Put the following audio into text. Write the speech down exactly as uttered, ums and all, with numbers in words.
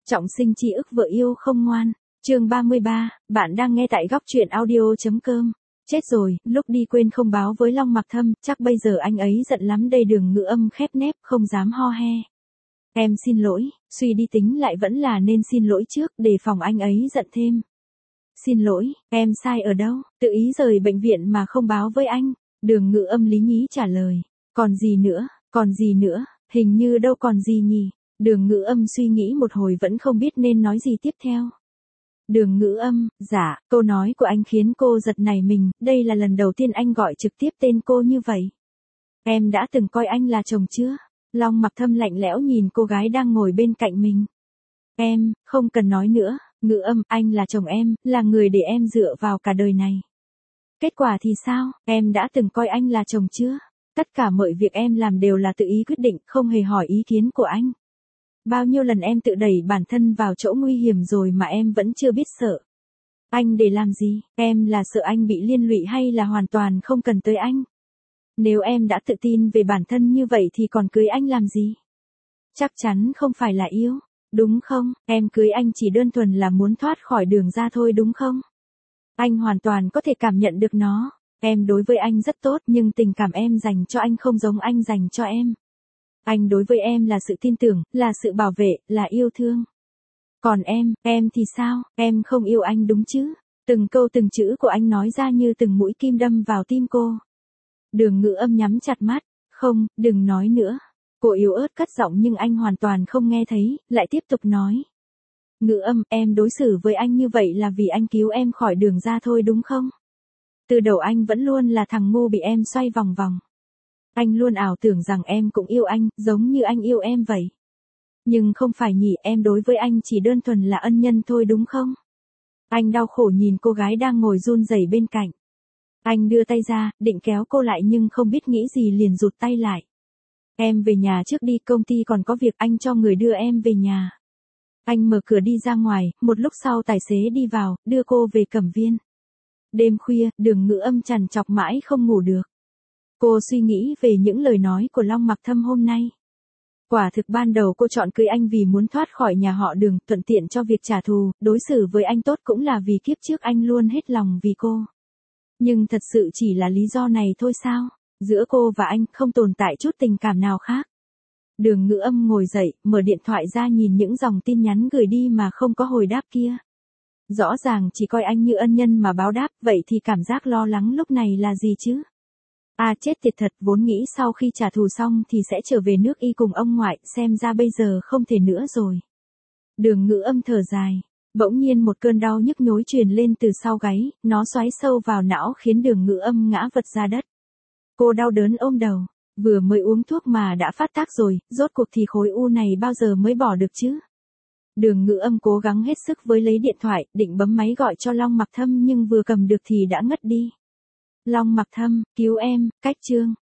Trọng sinh chi ức vợ yêu không ngoan. Chương ba mươi ba, bạn đang nghe tại góc truyện audio chấm com. Chết rồi, lúc đi quên không báo với Long Mặc Thâm, chắc bây giờ anh ấy giận lắm đây. Đường Ngữ Âm khép nép, không dám ho he. Em xin lỗi, suy đi tính lại vẫn là nên xin lỗi trước, để phòng anh ấy giận thêm. Xin lỗi, em sai ở đâu, tự ý rời bệnh viện mà không báo với anh. Đường Ngữ Âm lý nhí trả lời. Còn gì nữa, còn gì nữa, hình như đâu còn gì nhỉ. Đường Ngữ Âm suy nghĩ một hồi vẫn không biết nên nói gì tiếp theo. Đường Ngữ Âm, dạ, câu nói của anh khiến cô giật nảy mình, đây là lần đầu tiên anh gọi trực tiếp tên cô như vậy. Em đã từng coi anh là chồng chưa? Long Mặc Thâm lạnh lẽo nhìn cô gái đang ngồi bên cạnh mình. Em, không cần nói nữa, Ngữ Âm, anh là chồng em, là người để em dựa vào cả đời này. Kết quả thì sao, em đã từng coi anh là chồng chưa? Tất cả mọi việc em làm đều là tự ý quyết định, không hề hỏi ý kiến của anh. Bao nhiêu lần em tự đẩy bản thân vào chỗ nguy hiểm rồi mà em vẫn chưa biết sợ. Anh để làm gì, em là sợ anh bị liên lụy hay là hoàn toàn không cần tới anh? Nếu em đã tự tin về bản thân như vậy thì còn cưới anh làm gì? Chắc chắn không phải là yêu, đúng không? Em cưới anh chỉ đơn thuần là muốn thoát khỏi Đường ra thôi đúng không? Anh hoàn toàn có thể cảm nhận được nó. Em đối với anh rất tốt nhưng tình cảm em dành cho anh không giống anh dành cho em. Anh đối với em là sự tin tưởng, là sự bảo vệ, là yêu thương. Còn em, em thì sao, em không yêu anh đúng chứ? Từng câu từng chữ của anh nói ra như từng mũi kim đâm vào tim cô. Đường Ngữ Âm nhắm chặt mắt, không, đừng nói nữa. Cô yếu ớt cất giọng nhưng anh hoàn toàn không nghe thấy, lại tiếp tục nói. Ngữ Âm, em đối xử với anh như vậy là vì anh cứu em khỏi Đường ra thôi đúng không? Từ đầu anh vẫn luôn là thằng ngu bị em xoay vòng vòng. Anh luôn ảo tưởng rằng em cũng yêu anh, giống như anh yêu em vậy. Nhưng không phải nhỉ, em đối với anh chỉ đơn thuần là ân nhân thôi đúng không? Anh đau khổ nhìn cô gái đang ngồi run rẩy bên cạnh. Anh đưa tay ra, định kéo cô lại nhưng không biết nghĩ gì liền rụt tay lại. Em về nhà trước đi, công ty còn có việc, anh cho người đưa em về nhà. Anh mở cửa đi ra ngoài, một lúc sau tài xế đi vào, đưa cô về Cẩm Viên. Đêm khuya, Đường Ngữ Âm trằn trọc mãi không ngủ được. Cô suy nghĩ về những lời nói của Long Mặc Thâm hôm nay. Quả thực ban đầu cô chọn cưới anh vì muốn thoát khỏi nhà họ Đường, thuận tiện cho việc trả thù, đối xử với anh tốt cũng là vì kiếp trước anh luôn hết lòng vì cô. Nhưng thật sự chỉ là lý do này thôi sao? Giữa cô và anh không tồn tại chút tình cảm nào khác. Đường Ngữ Âm ngồi dậy, mở điện thoại ra nhìn những dòng tin nhắn gửi đi mà không có hồi đáp kia. Rõ ràng chỉ coi anh như ân nhân mà báo đáp, vậy thì cảm giác lo lắng lúc này là gì chứ? À chết tiệt thật, vốn nghĩ sau khi trả thù xong thì sẽ trở về nước y cùng ông ngoại, xem ra bây giờ không thể nữa rồi. Đường Ngữ Âm thở dài, bỗng nhiên một cơn đau nhức nhối truyền lên từ sau gáy, nó xoáy sâu vào não khiến Đường Ngữ Âm ngã vật ra đất. Cô đau đớn ôm đầu, vừa mới uống thuốc mà đã phát tác rồi, rốt cuộc thì khối u này bao giờ mới bỏ được chứ? Đường Ngữ Âm cố gắng hết sức với lấy điện thoại, định bấm máy gọi cho Long Mặc Thâm nhưng vừa cầm được thì đã ngất đi. Long Mặc Thâm, cứu em, cách chương.